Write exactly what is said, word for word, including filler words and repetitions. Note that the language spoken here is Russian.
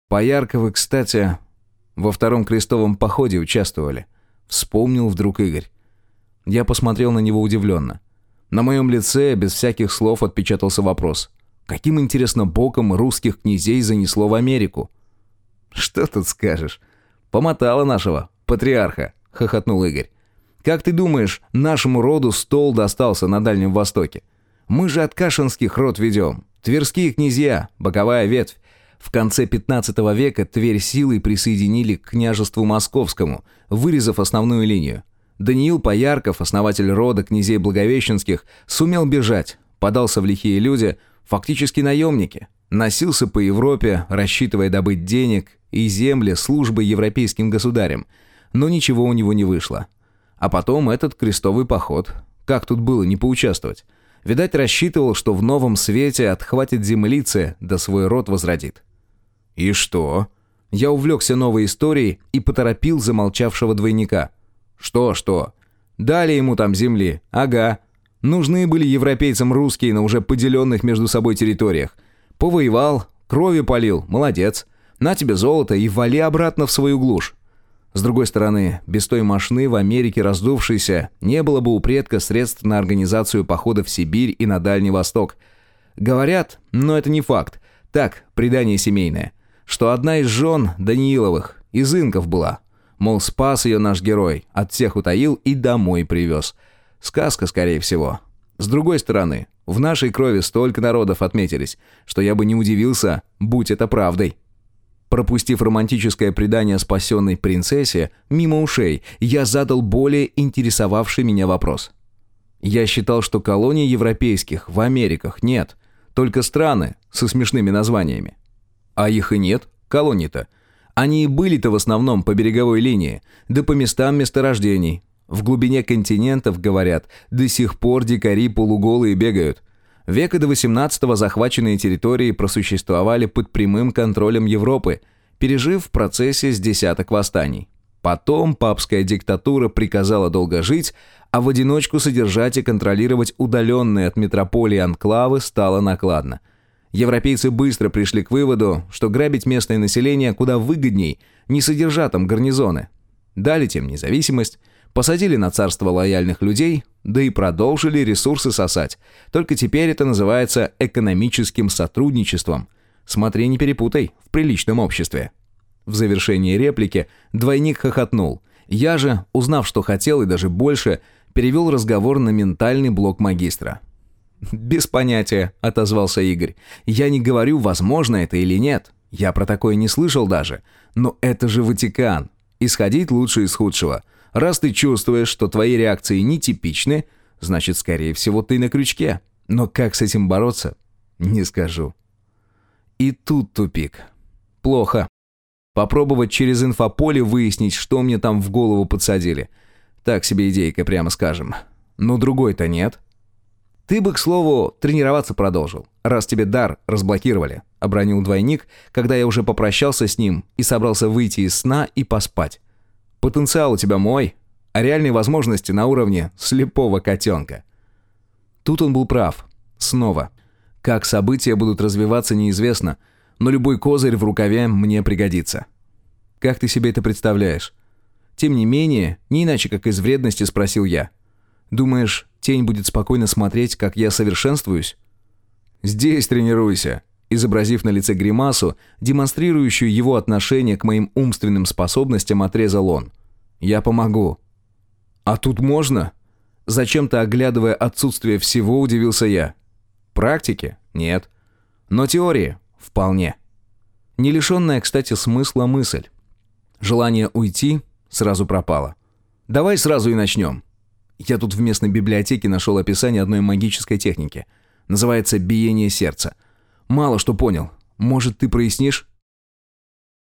Поярковы, кстати, во втором крестовом походе участвовали. Вспомнил вдруг Игорь. Я посмотрел на него удивленно. На моем лице без всяких слов отпечатался вопрос. Каким, интересно, боком русских князей занесло в Америку? «Что тут скажешь? Помотало нашего патриарха», — хохотнул Игорь. «Как ты думаешь, нашему роду стол достался на Дальнем Востоке? Мы же от кашинских род ведем. Тверские князья, боковая ветвь. В конце пятнадцатого века Тверь силой присоединили к княжеству Московскому, вырезав основную линию. Даниил Поярков, основатель рода князей Благовещенских, сумел бежать, подался в лихие люди, фактически наемники. Носился по Европе, рассчитывая добыть денег и земли службы европейским государям. Но ничего у него не вышло. А потом этот крестовый поход. Как тут было не поучаствовать? Видать, рассчитывал, что в новом свете отхватит землицы, да свой род возродит. И что? Я увлекся новой историей и поторопил замолчавшего двойника. Что, что? Дали ему там земли. Ага. Нужны были европейцам русские на уже поделенных между собой территориях. Повоевал, кровью полил, молодец. На тебе золото и вали обратно в свою глушь. С другой стороны, без той мошны в Америке раздувшейся не было бы у предка средств на организацию похода в Сибирь и на Дальний Восток. Говорят, но это не факт, так, предание семейное, что одна из жен Данииловых из инков была. Мол, спас ее наш герой, от всех утаил и домой привез. Сказка, скорее всего. С другой стороны, в нашей крови столько народов отметились, что я бы не удивился, будь это правдой. Пропустив романтическое предание спасенной принцессе мимо ушей, я задал более интересовавший меня вопрос. Я считал, что колоний европейских в Америках нет, только страны со смешными названиями. А их и нет, колоний-то. Они и были-то в основном по береговой линии, да по местам месторождений. В глубине континентов, говорят, до сих пор дикари полуголые бегают. Века до восемнадцатого захваченные территории просуществовали под прямым контролем Европы, пережив в процессе с десяток восстаний. Потом папская диктатура приказала долго жить, а в одиночку содержать и контролировать удаленные от метрополии анклавы стало накладно. Европейцы быстро пришли к выводу, что грабить местное население куда выгодней, не содержа там гарнизоны. Дали тем независимость, посадили на царство лояльных людей, да и продолжили ресурсы сосать. Только теперь это называется экономическим сотрудничеством. Смотри, не перепутай, в приличном обществе. В завершении реплики двойник хохотнул. Я же, узнав, что хотел и даже больше, перевел разговор на ментальный блок магистра. «Без понятия», — отозвался Игорь. «Я не говорю, возможно это или нет. Я про такое не слышал даже. Но это же Ватикан. Исходить лучше из худшего. Раз ты чувствуешь, что твои реакции нетипичны, значит, скорее всего, ты на крючке. Но как с этим бороться? Не скажу». И тут тупик. Плохо. Попробовать через инфополе выяснить, что мне там в голову подсадили. Так себе идейка, прямо скажем. Но другой-то нет. «Ты бы, к слову, тренироваться продолжил, раз тебе дар разблокировали», — обронил двойник, когда я уже попрощался с ним и собрался выйти из сна и поспать. «Потенциал у тебя мой, а реальные возможности на уровне слепого котенка». Тут он был прав. Снова. Как события будут развиваться, неизвестно, но любой козырь в рукаве мне пригодится. «Как ты себе это представляешь?» Тем не менее, не иначе как из вредности спросил я. «Думаешь, тень будет спокойно смотреть, как я совершенствуюсь?» «Здесь тренируйся», изобразив на лице гримасу, демонстрирующую его отношение к моим умственным способностям, отрезал он. «Я помогу». «А тут можно?» Зачем-то, оглядывая отсутствие всего, удивился я. «Практики? Нет. Но теории? Вполне». Не лишенная, кстати, смысла мысль. Желание уйти сразу пропало. «Давай сразу и начнем». Я тут в местной библиотеке нашел описание одной магической техники. Называется «биение сердца». Мало что понял. Может, ты прояснишь?